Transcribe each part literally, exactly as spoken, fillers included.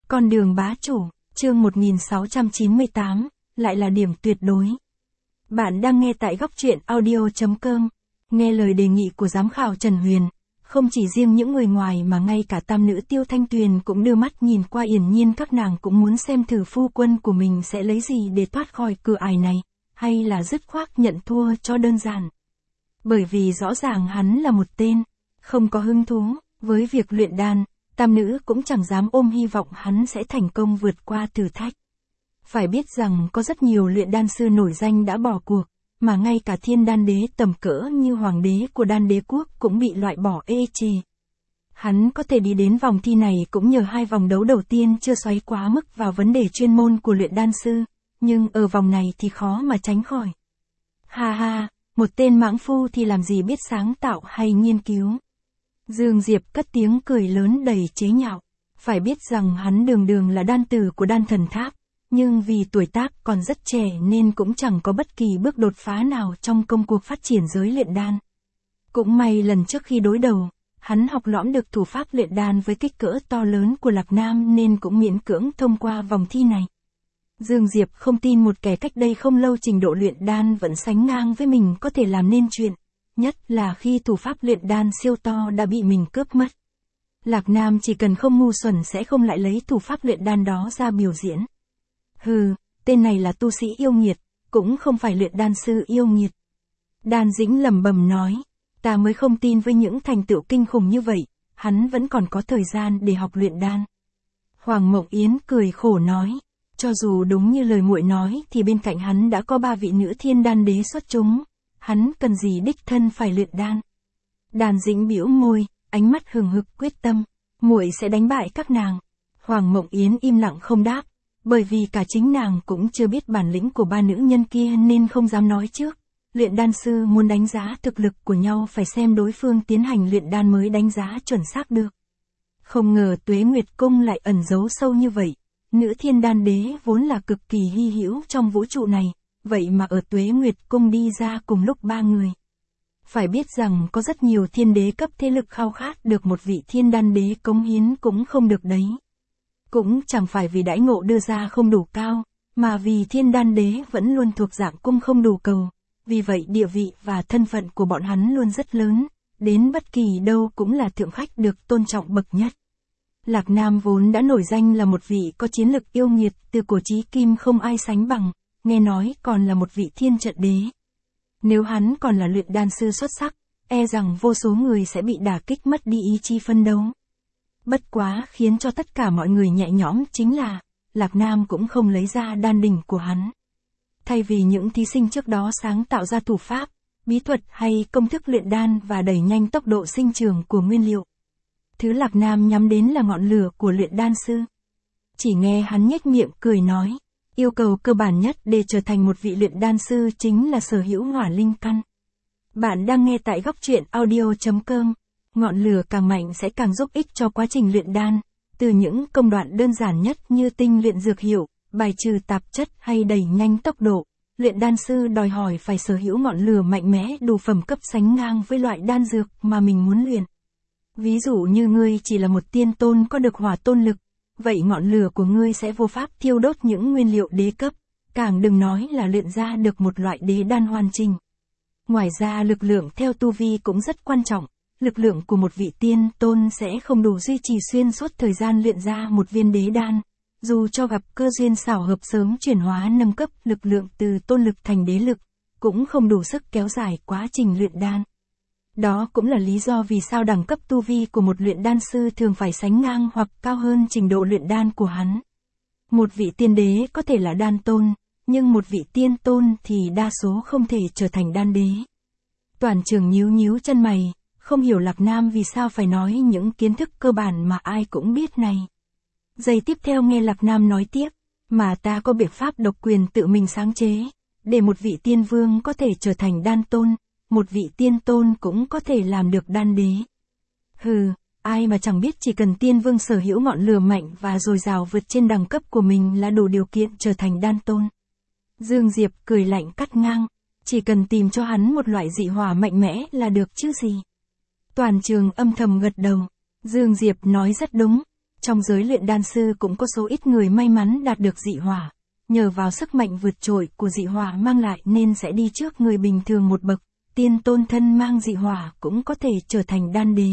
Con đường bá chủ, chương một nghìn sáu trăm chín mươi tám, lại là điểm tuyệt đối. Bạn đang nghe tại góc truyện audio chấm com. Nghe lời đề nghị của giám khảo Trần Huyền, không chỉ riêng những người ngoài mà ngay cả tam nữ Tiêu Thanh Tuyền cũng đưa mắt nhìn qua Yển Nhiên, các nàng cũng muốn xem thử phu quân của mình sẽ lấy gì để thoát khỏi cửa ải này, hay là dứt khoát nhận thua cho đơn giản. Bởi vì rõ ràng hắn là một tên, không có hứng thú với việc luyện đan, tam nữ cũng chẳng dám ôm hy vọng hắn sẽ thành công vượt qua thử thách. Phải biết rằng có rất nhiều luyện đan sư nổi danh đã bỏ cuộc, mà ngay cả thiên đan đế tầm cỡ như hoàng đế của đan đế quốc cũng bị loại bỏ ê chề. Hắn có thể đi đến vòng thi này cũng nhờ hai vòng đấu đầu tiên chưa xoáy quá mức vào vấn đề chuyên môn của luyện đan sư, nhưng ở vòng này thì khó mà tránh khỏi. Ha ha, một tên mãng phu thì làm gì biết sáng tạo hay nghiên cứu. Dương Diệp cất tiếng cười lớn đầy chế nhạo. Phải biết rằng hắn đường đường là đan tử của đan thần tháp, nhưng vì tuổi tác còn rất trẻ nên cũng chẳng có bất kỳ bước đột phá nào trong công cuộc phát triển giới luyện đan. Cũng may lần trước khi đối đầu, hắn học lõm được thủ pháp luyện đan với kích cỡ to lớn của Lạc Nam nên cũng miễn cưỡng thông qua vòng thi này. Dương Diệp không tin một kẻ cách đây không lâu trình độ luyện đan vẫn sánh ngang với mình có thể làm nên chuyện, nhất là khi thủ pháp luyện đan siêu to đã bị mình cướp mất. Lạc Nam chỉ cần không ngu xuẩn sẽ không lại lấy thủ pháp luyện đan đó ra biểu diễn. Hừ, tên này là tu sĩ yêu nghiệt, cũng không phải luyện đan sư yêu nghiệt. Đan Dĩnh lẩm bẩm nói, ta mới không tin với những thành tựu kinh khủng như vậy, hắn vẫn còn có thời gian để học luyện đan. Hoàng Mộng Yến cười khổ nói, cho dù đúng như lời muội nói thì bên cạnh hắn đã có ba vị nữ thiên đan đế xuất chúng, hắn cần gì đích thân phải luyện đan. Đan Dĩnh bĩu môi, ánh mắt hừng hực quyết tâm, muội sẽ đánh bại các nàng. Hoàng Mộng Yến im lặng không đáp, bởi vì cả chính nàng cũng chưa biết bản lĩnh của ba nữ nhân kia nên không dám nói trước. Luyện đan sư muốn đánh giá thực lực của nhau phải xem đối phương tiến hành luyện đan mới đánh giá chuẩn xác được. Không ngờ Tuế Nguyệt Cung lại ẩn giấu sâu như vậy. Nữ thiên đan đế vốn là cực kỳ hy hữu trong vũ trụ này, vậy mà ở Tuế Nguyệt Cung đi ra cùng lúc ba người. Phải biết rằng có rất nhiều thiên đế cấp thế lực khao khát được một vị thiên đan đế cống hiến cũng không được đấy. Cũng chẳng phải vì đãi ngộ đưa ra không đủ cao, mà vì thiên đan đế vẫn luôn thuộc dạng cung không đủ cầu, vì vậy địa vị và thân phận của bọn hắn luôn rất lớn, đến bất kỳ đâu cũng là thượng khách được tôn trọng bậc nhất. Lạc Nam vốn đã nổi danh là một vị có chiến lực yêu nghiệt, từ cổ chí kim không ai sánh bằng, nghe nói còn là một vị thiên trận đế. Nếu hắn còn là luyện đan sư xuất sắc, e rằng vô số người sẽ bị đả kích mất đi ý chí phân đấu. Bất quá khiến cho tất cả mọi người nhẹ nhõm chính là, Lạc Nam cũng không lấy ra đan đỉnh của hắn. Thay vì những thí sinh trước đó sáng tạo ra thủ pháp, bí thuật hay công thức luyện đan và đẩy nhanh tốc độ sinh trưởng của nguyên liệu, thứ Lạc Nam nhắm đến là ngọn lửa của luyện đan sư. Chỉ nghe hắn nhếch miệng cười nói, yêu cầu cơ bản nhất để trở thành một vị luyện đan sư chính là sở hữu hỏa linh căn. Bạn đang nghe tại góc truyện audio chấm com. Ngọn lửa càng mạnh sẽ càng giúp ích cho quá trình luyện đan, từ những công đoạn đơn giản nhất như tinh luyện dược hiệu, bài trừ tạp chất hay đẩy nhanh tốc độ. Luyện đan sư đòi hỏi phải sở hữu ngọn lửa mạnh mẽ đủ phẩm cấp sánh ngang với loại đan dược mà mình muốn luyện. Ví dụ như ngươi chỉ là một tiên tôn có được hỏa tôn lực, vậy ngọn lửa của ngươi sẽ vô pháp thiêu đốt những nguyên liệu đế cấp, càng đừng nói là luyện ra được một loại đế đan hoàn chỉnh. Ngoài ra lực lượng theo tu vi cũng rất quan trọng. Lực lượng của một vị tiên tôn sẽ không đủ duy trì xuyên suốt thời gian luyện ra một viên đế đan, dù cho gặp cơ duyên xảo hợp sớm chuyển hóa nâng cấp lực lượng từ tôn lực thành đế lực, cũng không đủ sức kéo dài quá trình luyện đan. Đó cũng là lý do vì sao đẳng cấp tu vi của một luyện đan sư thường phải sánh ngang hoặc cao hơn trình độ luyện đan của hắn. Một vị tiên đế có thể là đan tôn, nhưng một vị tiên tôn thì đa số không thể trở thành đan đế. Toàn trường nhíu nhíu chân mày, không hiểu Lạc Nam vì sao phải nói những kiến thức cơ bản mà ai cũng biết này. Giây tiếp theo nghe Lạc Nam nói tiếp, mà ta có biện pháp độc quyền tự mình sáng chế, để một vị tiên vương có thể trở thành đan tôn, một vị tiên tôn cũng có thể làm được đan đế. Hừ, ai mà chẳng biết chỉ cần tiên vương sở hữu ngọn lửa mạnh và dồi dào vượt trên đẳng cấp của mình là đủ điều kiện trở thành đan tôn. Dương Diệp cười lạnh cắt ngang, chỉ cần tìm cho hắn một loại dị hỏa mạnh mẽ là được chứ gì. Toàn trường âm thầm gật đầu, Dương Diệp nói rất đúng, Trong giới luyện đan sư cũng có số ít người may mắn đạt được dị hỏa, nhờ vào sức mạnh vượt trội của dị hỏa mang lại nên sẽ đi trước người bình thường một bậc, tiên tôn thân mang dị hỏa cũng có thể trở thành đan đế.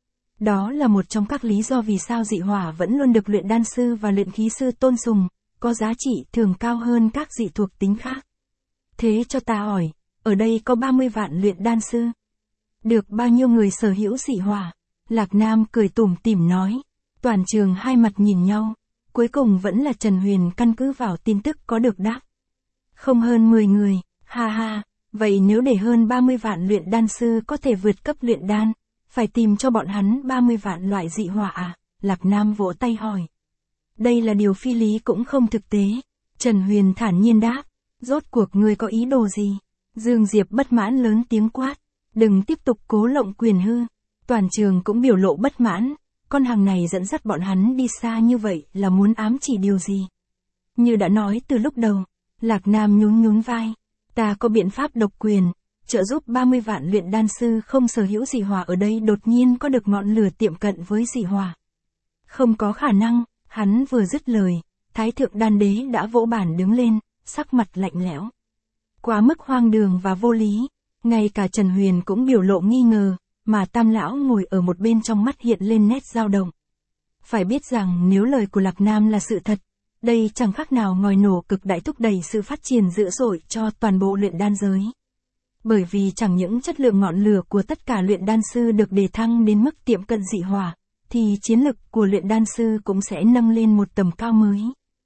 Đó là một trong các lý do vì sao dị hỏa vẫn luôn được luyện đan sư và luyện khí sư tôn sùng, có giá trị thường cao hơn các dị thuộc tính khác. Thế cho ta hỏi, ở đây có ba mươi vạn luyện đan sư. Được bao nhiêu người sở hữu dị hỏa? Lạc Nam cười tủm tỉm nói. Toàn trường hai mặt nhìn nhau, cuối cùng vẫn là Trần Huyền căn cứ vào tin tức có được đáp. Không hơn mười người, ha ha, vậy nếu để hơn ba mươi vạn luyện đan sư có thể vượt cấp luyện đan, phải tìm cho bọn hắn ba mươi vạn loại dị hỏa à? Lạc Nam vỗ tay hỏi. Đây là điều phi lý cũng không thực tế. Trần Huyền thản nhiên đáp, rốt cuộc ngươi có ý đồ gì? Dương Diệp bất mãn lớn tiếng quát, đừng tiếp tục cố lộng quyền hư. Toàn trường cũng biểu lộ bất mãn, con hàng này dẫn dắt bọn hắn đi xa như vậy là muốn ám chỉ điều gì? Như đã nói từ lúc đầu, Lạc Nam nhún nhún vai, ta có biện pháp độc quyền, trợ giúp ba mươi vạn luyện đan sư không sở hữu dị hỏa ở đây đột nhiên có được ngọn lửa tiệm cận với dị hỏa. Không có khả năng, hắn vừa dứt lời, Thái thượng đan đế đã vỗ bàn đứng lên, sắc mặt lạnh lẽo. Quá mức hoang đường và vô lý, ngay cả Trần Huyền cũng biểu lộ nghi ngờ, mà Tam lão ngồi ở một bên trong mắt hiện lên nét dao động. Phải biết rằng nếu lời của Lạc Nam là sự thật, đây chẳng khác nào ngòi nổ cực đại thúc đẩy sự phát triển dữ dội cho toàn bộ luyện đan giới. Bởi vì chẳng những chất lượng ngọn lửa của tất cả luyện đan sư được đề thăng đến mức tiệm cận dị hỏa, thì chiến lực của luyện đan sư cũng sẽ nâng lên một tầm cao mới.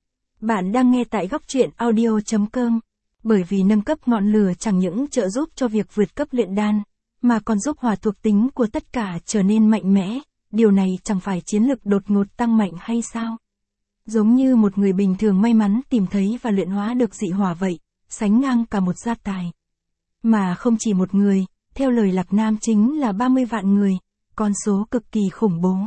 Bạn đang nghe tại góc truyện audio chấm com, bởi vì nâng cấp ngọn lửa chẳng những trợ giúp cho việc vượt cấp luyện đan, mà còn giúp hỏa thuộc tính của tất cả trở nên mạnh mẽ, điều này chẳng phải chiến lực đột ngột tăng mạnh hay sao? Giống như một người bình thường may mắn tìm thấy và luyện hóa được dị hỏa vậy, sánh ngang cả một gia tài. Mà không chỉ một người, theo lời Lạc Nam chính là ba mươi vạn người, con số cực kỳ khủng bố.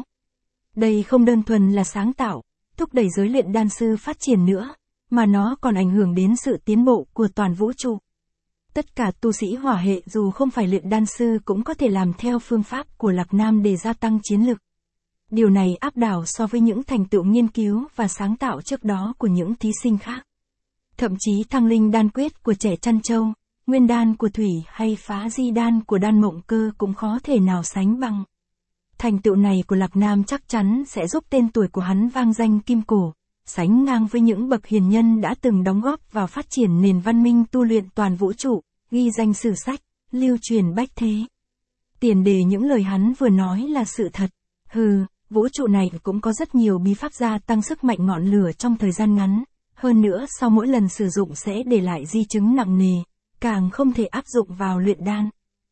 Đây không đơn thuần là sáng tạo, thúc đẩy giới luyện đan sư phát triển nữa, mà nó còn ảnh hưởng đến sự tiến bộ của toàn vũ trụ. Tất cả tu sĩ hỏa hệ dù không phải luyện đan sư cũng có thể làm theo phương pháp của Lạc Nam để gia tăng chiến lực. Điều này áp đảo so với những thành tựu nghiên cứu và sáng tạo trước đó của những thí sinh khác. Thậm chí thăng linh đan quyết của trẻ Trăn Châu, nguyên đan của Thủy hay phá di đan của Đan Mộng Cơ cũng khó thể nào sánh bằng. Thành tựu này của Lạc Nam chắc chắn sẽ giúp tên tuổi của hắn vang danh kim cổ, sánh ngang với những bậc hiền nhân đã từng đóng góp vào phát triển nền văn minh tu luyện toàn vũ trụ, ghi danh sử sách, lưu truyền bách thế. Tiền đề những lời hắn vừa nói là sự thật. Hừ, vũ trụ này cũng có rất nhiều bí pháp gia tăng sức mạnh ngọn lửa trong thời gian ngắn, hơn nữa sau mỗi lần sử dụng sẽ để lại di chứng nặng nề, càng không thể áp dụng vào luyện đan.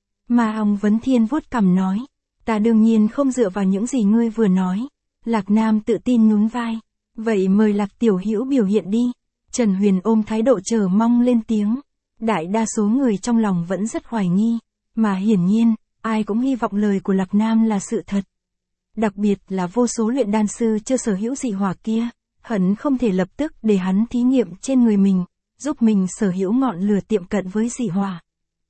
Mà ông Vấn Thiên vuốt cằm nói, ta đương nhiên không dựa vào những gì ngươi vừa nói. Lạc Nam tự tin nhún vai, vậy mời Lạc tiểu hữu biểu hiện đi. Trần Huyền ôm thái độ chờ mong lên tiếng. Đại đa số người trong lòng vẫn rất hoài nghi, mà hiển nhiên, ai cũng hy vọng lời của Lạc Nam là sự thật. Đặc biệt là vô số luyện đan sư chưa sở hữu dị hỏa kia, hẳn không thể lập tức để hắn thí nghiệm trên người mình, giúp mình sở hữu ngọn lửa tiệm cận với dị hỏa.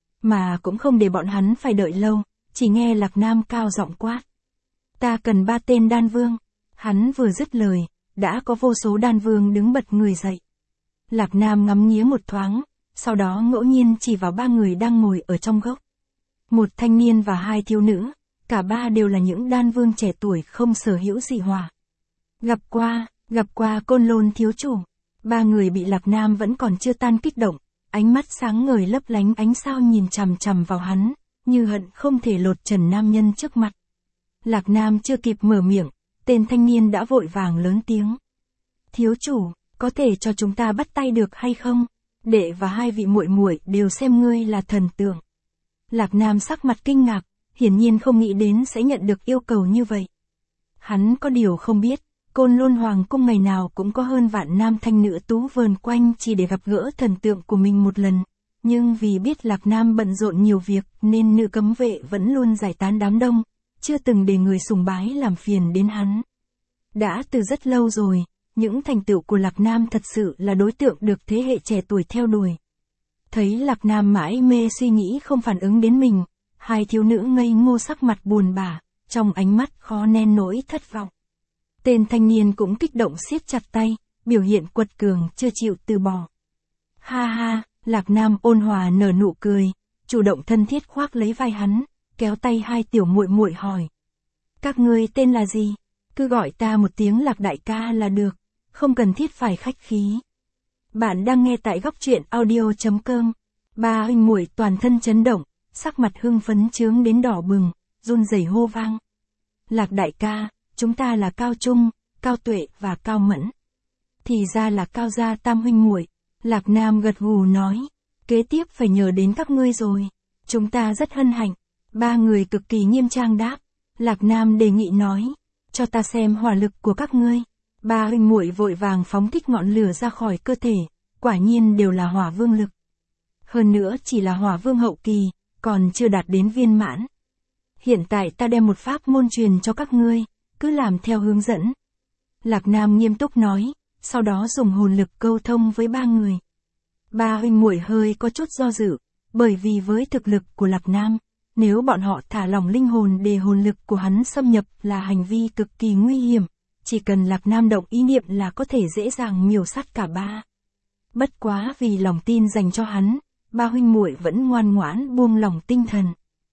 Mà cũng không để bọn hắn phải đợi lâu, chỉ nghe Lạc Nam cao giọng quát. Ta cần ba tên đan vương. Hắn vừa dứt lời, đã có vô số đan vương đứng bật người dậy. Lạc Nam ngắm nghía một thoáng, sau đó ngẫu nhiên chỉ vào ba người đang ngồi ở trong gốc. Một thanh niên và hai thiếu nữ, cả ba đều là những đan vương trẻ tuổi không sở hữu dị hỏa. Gặp qua, gặp qua Côn Lôn thiếu chủ. Ba người bị Lạc Nam vẫn còn chưa tan kích động, ánh mắt sáng ngời lấp lánh ánh sao nhìn chằm chằm vào hắn, như hận không thể lột trần nam nhân trước mặt. Lạc Nam chưa kịp mở miệng, tên thanh niên đã vội vàng lớn tiếng. Thiếu chủ, có thể cho chúng ta bắt tay được hay không? Đệ và hai vị muội muội đều xem ngươi là thần tượng. Lạc Nam sắc mặt kinh ngạc, hiển nhiên không nghĩ đến sẽ nhận được yêu cầu như vậy. Hắn có điều không biết, Côn Lôn Hoàng cung ngày nào cũng có hơn vạn nam thanh nữ tú vờn quanh chỉ để gặp gỡ thần tượng của mình một lần. Nhưng vì biết Lạc Nam bận rộn nhiều việc nên nữ cấm vệ vẫn luôn giải tán đám đông, chưa từng để người sùng bái làm phiền đến hắn. Đã từ rất lâu rồi, những thành tựu của Lạc Nam thật sự là đối tượng được thế hệ trẻ tuổi theo đuổi. Thấy Lạc Nam mãi mê suy nghĩ không phản ứng đến mình, hai thiếu nữ ngây ngô sắc mặt buồn bã, trong ánh mắt khó nén nỗi thất vọng. Tên thanh niên cũng kích động siết chặt tay, biểu hiện quật cường chưa chịu từ bỏ. Ha ha, Lạc Nam ôn hòa nở nụ cười, chủ động thân thiết khoác lấy vai hắn, kéo tay hai tiểu muội muội hỏi. Các ngươi tên là gì? Cứ gọi ta một tiếng Lạc đại ca là được, không cần thiết phải khách khí. Bạn đang nghe tại góc truyện audio chấm com. Ba huynh muội toàn thân chấn động, sắc mặt hưng phấn chướng đến đỏ bừng, run rẩy hô vang. Lạc đại ca, chúng ta là Cao Trung, Cao Tuệ và Cao Mẫn. Thì ra là Cao gia tam huynh muội. Lạc Nam gật gù nói, kế tiếp phải nhờ đến các ngươi rồi. Chúng ta rất hân hạnh. Ba người cực kỳ nghiêm trang đáp. Lạc Nam đề nghị nói, cho ta xem hỏa lực của các ngươi. Ba huynh muội vội vàng phóng thích ngọn lửa ra khỏi cơ thể, quả nhiên đều là hỏa vương lực. Hơn nữa chỉ là hỏa vương hậu kỳ, còn chưa đạt đến viên mãn. Hiện tại ta đem một pháp môn truyền cho các ngươi, cứ làm theo hướng dẫn. Lạc Nam nghiêm túc nói, sau đó dùng hồn lực câu thông với ba người. Ba huynh muội hơi có chút do dự, bởi vì với thực lực của Lạc Nam, nếu bọn họ thả lỏng linh hồn để hồn lực của hắn xâm nhập là hành vi cực kỳ nguy hiểm, chỉ cần Lạc Nam động ý niệm là có thể dễ dàng miểu sát cả ba. Bất quá vì lòng tin dành cho hắn, ba huynh muội vẫn ngoan ngoãn buông lòng tinh thần.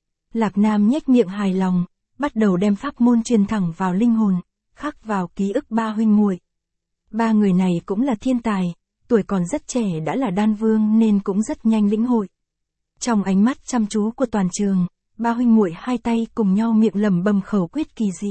Lạc Nam nhếch miệng hài lòng, bắt đầu đem pháp môn truyền thẳng vào linh hồn, khắc vào ký ức ba huynh muội. Ba người này cũng là thiên tài, tuổi còn rất trẻ đã là đan vương nên cũng rất nhanh lĩnh hội. Trong ánh mắt chăm chú của toàn trường, ba huynh muội hai tay cùng nhau miệng lẩm bẩm khẩu quyết kỳ dị.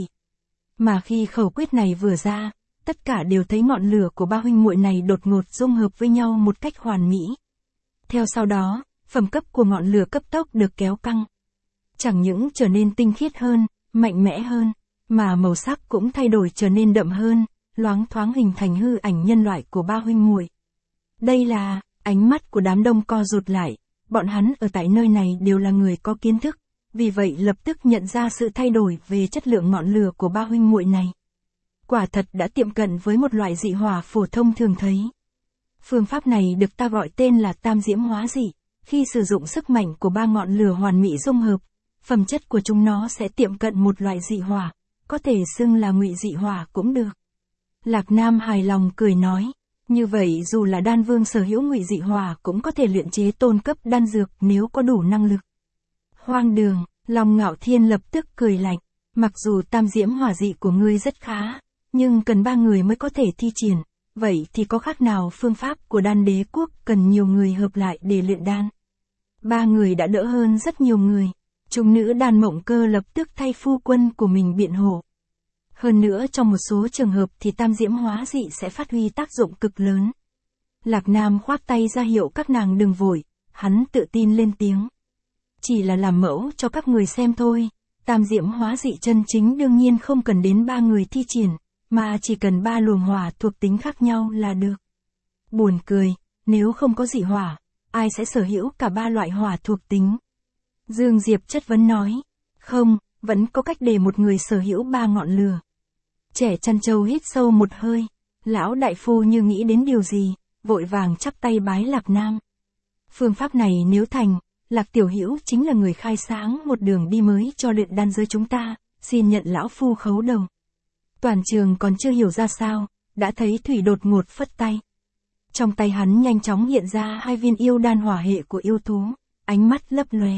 Mà khi khẩu quyết này vừa ra, tất cả đều thấy ngọn lửa của ba huynh muội này đột ngột dung hợp với nhau một cách hoàn mỹ. Theo sau đó, phẩm cấp của ngọn lửa cấp tốc được kéo căng. Chẳng những trở nên tinh khiết hơn, mạnh mẽ hơn, mà màu sắc cũng thay đổi trở nên đậm hơn, loáng thoáng hình thành hư ảnh nhân loại của ba huynh muội. Đây là, ánh mắt của đám đông co rụt lại, bọn hắn ở tại nơi này đều là người có kiến thức, vì vậy lập tức nhận ra sự thay đổi về chất lượng ngọn lửa của ba huynh muội này. Quả thật đã tiệm cận với một loại dị hỏa phổ thông thường thấy. Phương pháp này được ta gọi tên là tam diễm hóa dị, khi sử dụng sức mạnh của ba ngọn lửa hoàn mỹ dung hợp, phẩm chất của chúng nó sẽ tiệm cận một loại dị hỏa, có thể xưng là ngụy dị hỏa cũng được. Lạc Nam hài lòng cười nói, như vậy dù là đan vương sở hữu ngụy dị hỏa cũng có thể luyện chế tôn cấp đan dược nếu có đủ năng lực. Hoang đường, Long Ngạo Thiên lập tức cười lạnh, mặc dù tam diễm hỏa dị của ngươi rất khá, nhưng cần ba người mới có thể thi triển, vậy thì có khác nào phương pháp của đan đế quốc cần nhiều người hợp lại để luyện đan. Ba người đã đỡ hơn rất nhiều người, trung nữ Đan Mộng Cơ lập tức thay phu quân của mình biện hộ. Hơn nữa trong một số trường hợp thì tam diễm hóa dị sẽ phát huy tác dụng cực lớn. Lạc Nam khoác tay ra hiệu các nàng đừng vội, hắn tự tin lên tiếng. Chỉ là làm mẫu cho các người xem thôi, tam diễm hóa dị chân chính đương nhiên không cần đến ba người thi triển, mà chỉ cần ba luồng hỏa thuộc tính khác nhau là được. Buồn cười, nếu không có dị hỏa, ai sẽ sở hữu cả ba loại hỏa thuộc tính? Dương Diệp chất vấn nói, không, vẫn có cách để một người sở hữu ba ngọn lửa. Trẻ chăn trâu hít sâu một hơi, lão đại phu như nghĩ đến điều gì, vội vàng chắp tay bái Lạc Nam. Phương pháp này nếu thành, Lạc tiểu hữu chính là người khai sáng một đường đi mới cho luyện đan giới chúng ta, xin nhận lão phu khấu đầu. Toàn trường còn chưa hiểu ra sao, đã thấy Thủy đột ngột phất tay. Trong tay hắn nhanh chóng hiện ra hai viên yêu đan hỏa hệ của yêu thú, ánh mắt lấp lóe.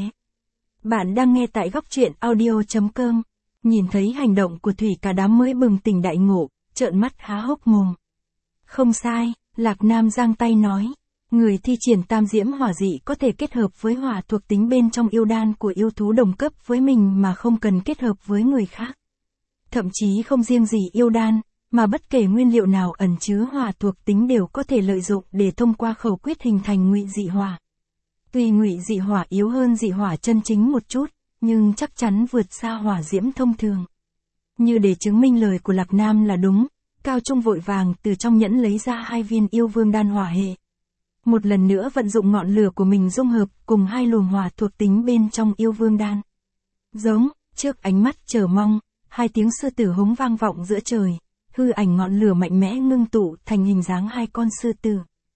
Bạn đang nghe tại góc truyện audio chấm com. Nhìn thấy hành động của Thủy cả đám mới bừng tỉnh đại ngộ, trợn mắt há hốc mồm. Không sai, Lạc Nam giang tay nói, người thi triển tam diễm hỏa dị có thể kết hợp với hỏa thuộc tính bên trong yêu đan của yêu thú đồng cấp với mình mà không cần kết hợp với người khác. Thậm chí không riêng gì yêu đan, mà bất kể nguyên liệu nào ẩn chứa hỏa thuộc tính đều có thể lợi dụng để thông qua khẩu quyết hình thành ngụy dị hỏa. Tuy ngụy dị hỏa yếu hơn dị hỏa chân chính một chút, nhưng chắc chắn vượt xa hỏa diễm thông thường. Như để chứng minh lời của Lạc Nam là đúng, Cao Trung vội vàng từ trong nhẫn lấy ra hai viên yêu vương đan hỏa hệ. Một lần nữa vận dụng ngọn lửa của mình dung hợp cùng hai luồng hỏa thuộc tính bên trong yêu vương đan. Giống, trước ánh mắt chờ mong, hai tiếng sư tử hống vang vọng giữa trời, hư ảnh ngọn lửa mạnh mẽ ngưng tụ thành hình dáng hai con sư tử.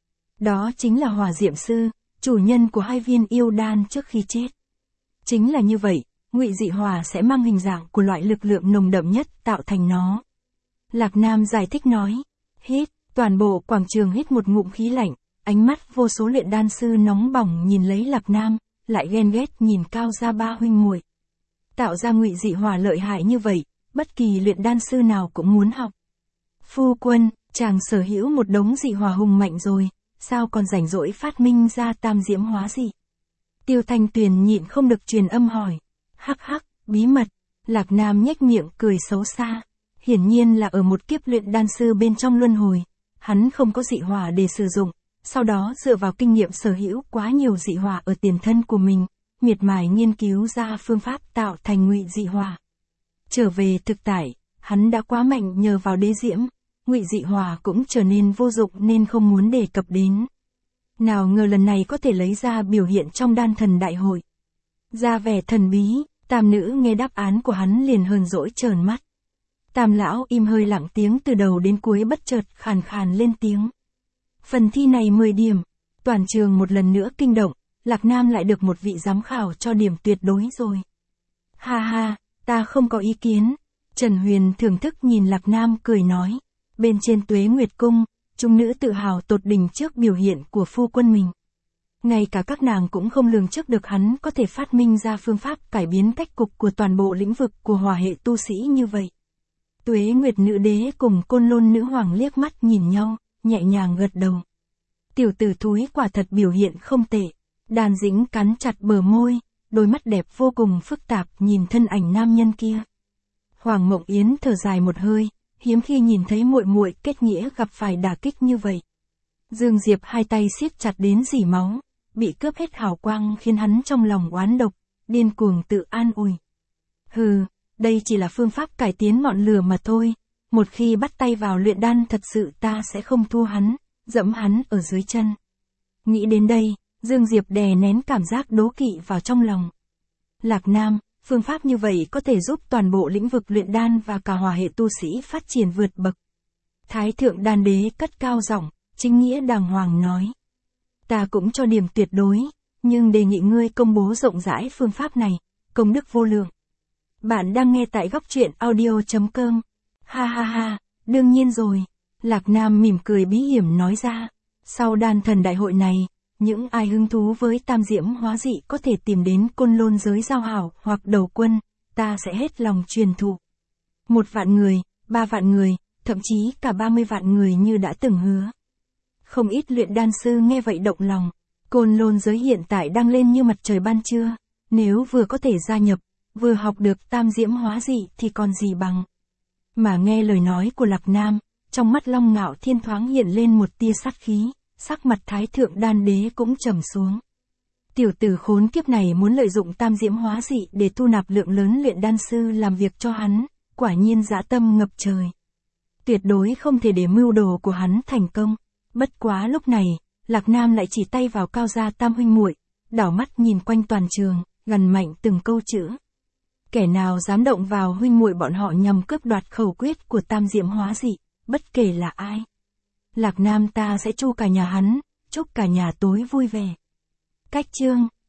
Đó chính là Hỏa Diệm Sư, chủ nhân của hai viên yêu đan trước khi chết. Chính là như vậy, ngụy dị hỏa sẽ mang hình dạng của loại lực lượng nồng đậm nhất tạo thành nó. Lạc Nam giải thích nói. Hít, toàn bộ quảng trường hít một ngụm khí lạnh, ánh mắt vô số luyện đan sư nóng bỏng nhìn lấy Lạc Nam, lại ghen ghét nhìn Cao gia ba huynh muội. Tạo ra ngụy dị hỏa lợi hại như vậy, bất kỳ luyện đan sư nào cũng muốn học. Phu quân, chàng sở hữu một đống dị hỏa hùng mạnh rồi, sao còn rảnh rỗi phát minh ra tam diễm hóa dị? Tiêu Thanh Tuyền nhịn không được truyền âm hỏi. Hắc hắc, bí mật. Lạc Nam nhếch miệng cười xấu xa. Hiển nhiên là ở một kiếp luyện đan sư bên trong luân hồi, hắn không có dị hỏa để sử dụng, sau đó dựa vào kinh nghiệm sở hữu quá nhiều dị hỏa ở tiền thân của mình, miệt mài nghiên cứu ra phương pháp tạo thành ngụy dị hỏa. Trở về thực tại, hắn đã quá mạnh nhờ vào đế diễm, ngụy dị hỏa cũng trở nên vô dụng nên không muốn đề cập đến. Nào ngờ lần này có thể lấy ra biểu hiện trong đan thần đại hội. Ra vẻ thần bí, Tam nữ nghe đáp án của hắn liền hờn dỗi trợn mắt. Tam lão im hơi lặng tiếng từ đầu đến cuối bất chợt khàn khàn lên tiếng. Phần thi này mười điểm, toàn trường một lần nữa kinh động, Lạc Nam lại được một vị giám khảo cho điểm tuyệt đối rồi. Ha ha, ta không có ý kiến. Trần Huyền thưởng thức nhìn Lạc Nam cười nói. Bên trên Tuế Nguyệt Cung, chúng nữ tự hào tột đỉnh trước biểu hiện của phu quân mình. Ngay cả các nàng cũng không lường trước được hắn có thể phát minh ra phương pháp cải biến cách cục của toàn bộ lĩnh vực của hỏa hệ tu sĩ như vậy. Tuế Nguyệt Nữ Đế cùng Côn Lôn Nữ Hoàng liếc mắt nhìn nhau, nhẹ nhàng gật đầu. Tiểu tử thúi quả thật biểu hiện không tệ. Đàn Dĩnh cắn chặt bờ môi, đôi mắt đẹp vô cùng phức tạp nhìn thân ảnh nam nhân kia. Hoàng Mộng Yến thở dài một hơi, hiếm khi nhìn thấy muội muội kết nghĩa gặp phải đả kích như vậy. Dương Diệp hai tay siết chặt đến rỉ máu, bị cướp hết hào quang khiến hắn trong lòng oán độc, điên cuồng tự an ủi. Hừ, đây chỉ là phương pháp cải tiến ngọn lửa mà thôi, một khi bắt tay vào luyện đan thật sự ta sẽ không thua hắn, dẫm hắn ở dưới chân. Nghĩ đến đây, Dương Diệp đè nén cảm giác đố kỵ vào trong lòng. Lạc Nam, phương pháp như vậy có thể giúp toàn bộ lĩnh vực luyện đan và cả hỏa hệ tu sĩ phát triển vượt bậc. Thái thượng đan đế cất cao giọng, chính nghĩa đàng hoàng nói. Ta cũng cho điểm tuyệt đối, nhưng đề nghị ngươi công bố rộng rãi phương pháp này, công đức vô lượng. Bạn đang nghe tại góc truyện audio chấm com. Ha ha ha, đương nhiên rồi. Lạc Nam mỉm cười bí hiểm nói ra. Sau đan thần đại hội này, những ai hứng thú với tam diễm hóa dị có thể tìm đến Côn Lôn giới giao hảo hoặc đầu quân, ta sẽ hết lòng truyền thụ. Một vạn người, ba vạn người, thậm chí cả ba mươi vạn người như đã từng hứa. Không ít luyện đan sư nghe vậy động lòng. Côn Lôn giới hiện tại đang lên như mặt trời ban trưa, nếu vừa có thể gia nhập, vừa học được tam diễm hóa dị thì còn gì bằng. Mà nghe lời nói của Lạc Nam, trong mắt Long Ngạo Thiên thoáng hiện lên một tia sát khí, sắc mặt Thái thượng đan đế cũng trầm xuống. Tiểu tử khốn kiếp này muốn lợi dụng tam diễm hóa dị để thu nạp lượng lớn luyện đan sư làm việc cho hắn, quả nhiên dã tâm ngập trời. Tuyệt đối không thể để mưu đồ của hắn thành công. Bất quá lúc này, Lạc Nam lại chỉ tay vào Cao gia tam huynh muội, đảo mắt nhìn quanh toàn trường, gằn mạnh từng câu chữ. Kẻ nào dám động vào huynh muội bọn họ nhằm cướp đoạt khẩu quyết của tam diễm hóa dị, bất kể là ai. Lạc Nam ta sẽ chu cả nhà hắn, chúc cả nhà tối vui vẻ. Cách chương